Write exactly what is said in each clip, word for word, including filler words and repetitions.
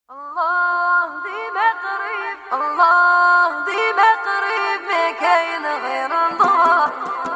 الله ديما قريب، الله ديما قريب، ما كاين غير الله.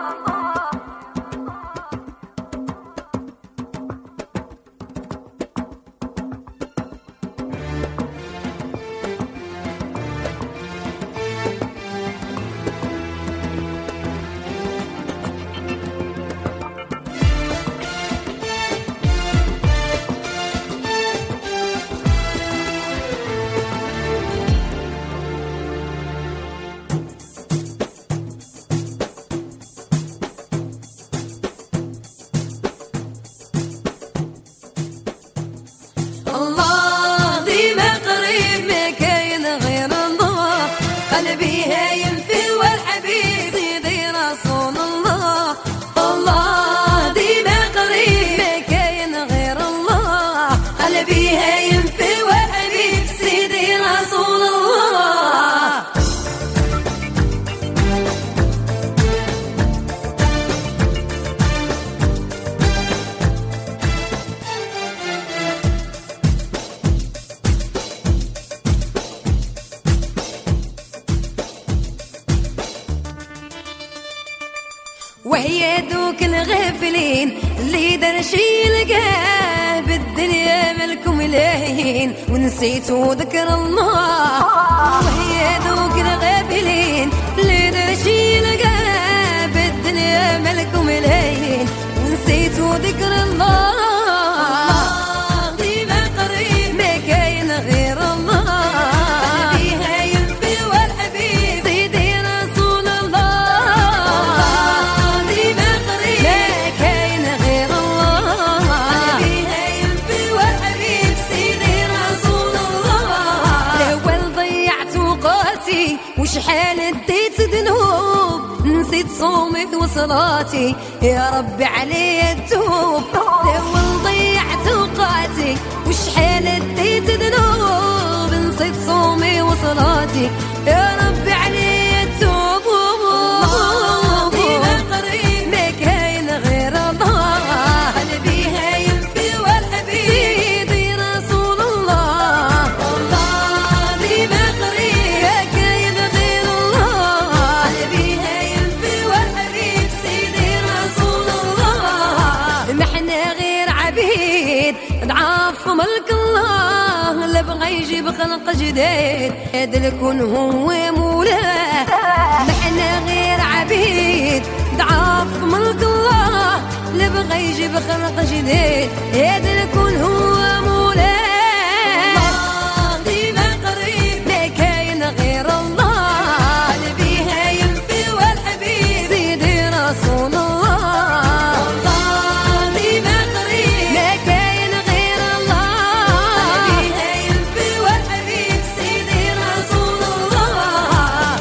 قلبي هايم في والحبيب سيدي رسول الله. الله ديما قريب، ما كاين غير الله. قلبي هايم في والحبيب سيدي رسول الله. وهي دوك الغافلين اللي دار شي لقاه بالدنيا مالكم لاهين ونسيتوا ذكر الله. وهي دوك الغافلين اللي دار شي لقاه بالدنيا مالكم لاهين ونسيتوا ذكر الله. الله ديما قريب، ما كاين غير الله. وشحال اديت ذنوب نسيت صومي وصلاتي، يا ربي علي التوب. الاول ضيعت اوقاتي وشحال اديت ذنوب نسيت صومي وصلاتي، يا ربي علي التوب. الله ديما قريب، ما كاين غير الله. قلبي هايم في والحبيب سيدي رسول الله. الله ديما قريب، ما كاين غير الله. قلبي هايم في والحبيب سيدي رسول الله. ما احنا غير عبيد ضعاف ملك الله، اللي بغى يجيب خلق جديد هذا الكون هو مولاه. ما احنا غير عبيد ضعاف ملك الله، اللي بغى يجيب خلق جديد هذا الكون هو مولاه. الله ديما قريب، ما كاين غير الله. قلبي هايم في والحبيب سيدي رسول الله. الله ديما قريب، ما كاين غير الله. قلبي هايم في والحبيب سيدي رسول الله.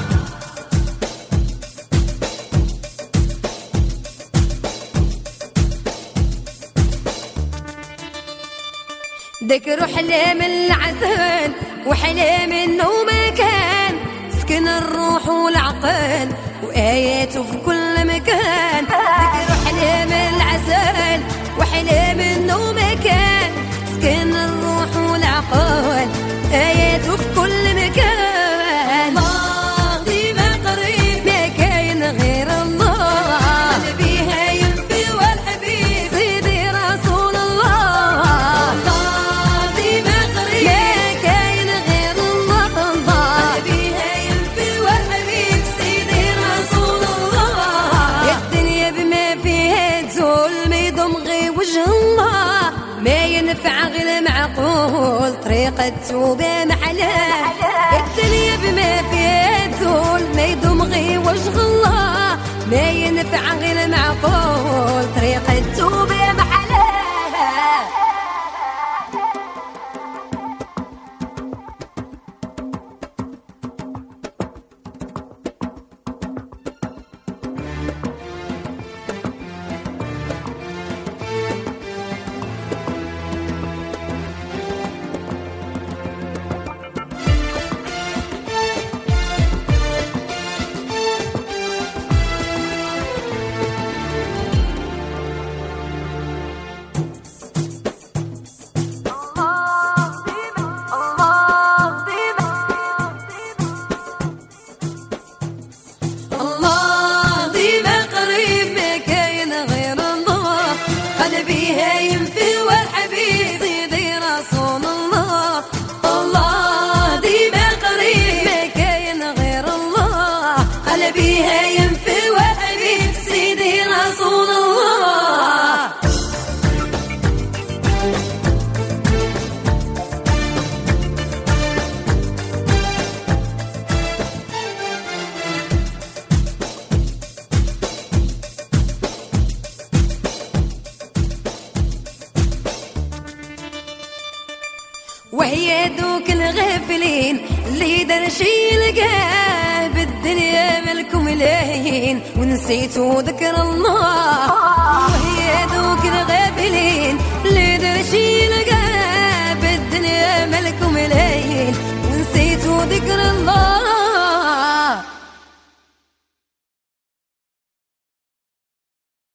ذكر حلام العسل وحلام انه ما كان سكن الروح والعقل واياته في كل مكان. ذكر حلام العسل وحلام انه ما كان سكن الروح والعقل اياته في كل مكان. الله ديما قريب، ما كاين غير الله. قلبي هايم في والحبيب سيدي رسول الله. الله ديما قريب، ما كاين غير الله. قلبي هايم في والحبيب سيدي رسول الله. يا الدنيا بما فيها تزول ما يضم غير وجه الله، ما ينفع غير معقول طريقة التوبة محلاه. الدنيا بما فيها تزول ما يضم غير وجه الله، ما ينفع غير معقول طريقة التوبة محلاه. وهي دوك الغافلين اللي دار شي لقاه بالدنيا مالكم لاهين ونسيتوا ذكر الله. وهي دوك الغافلين اللي دار شي لقاه بالدنيا مالكم لاهين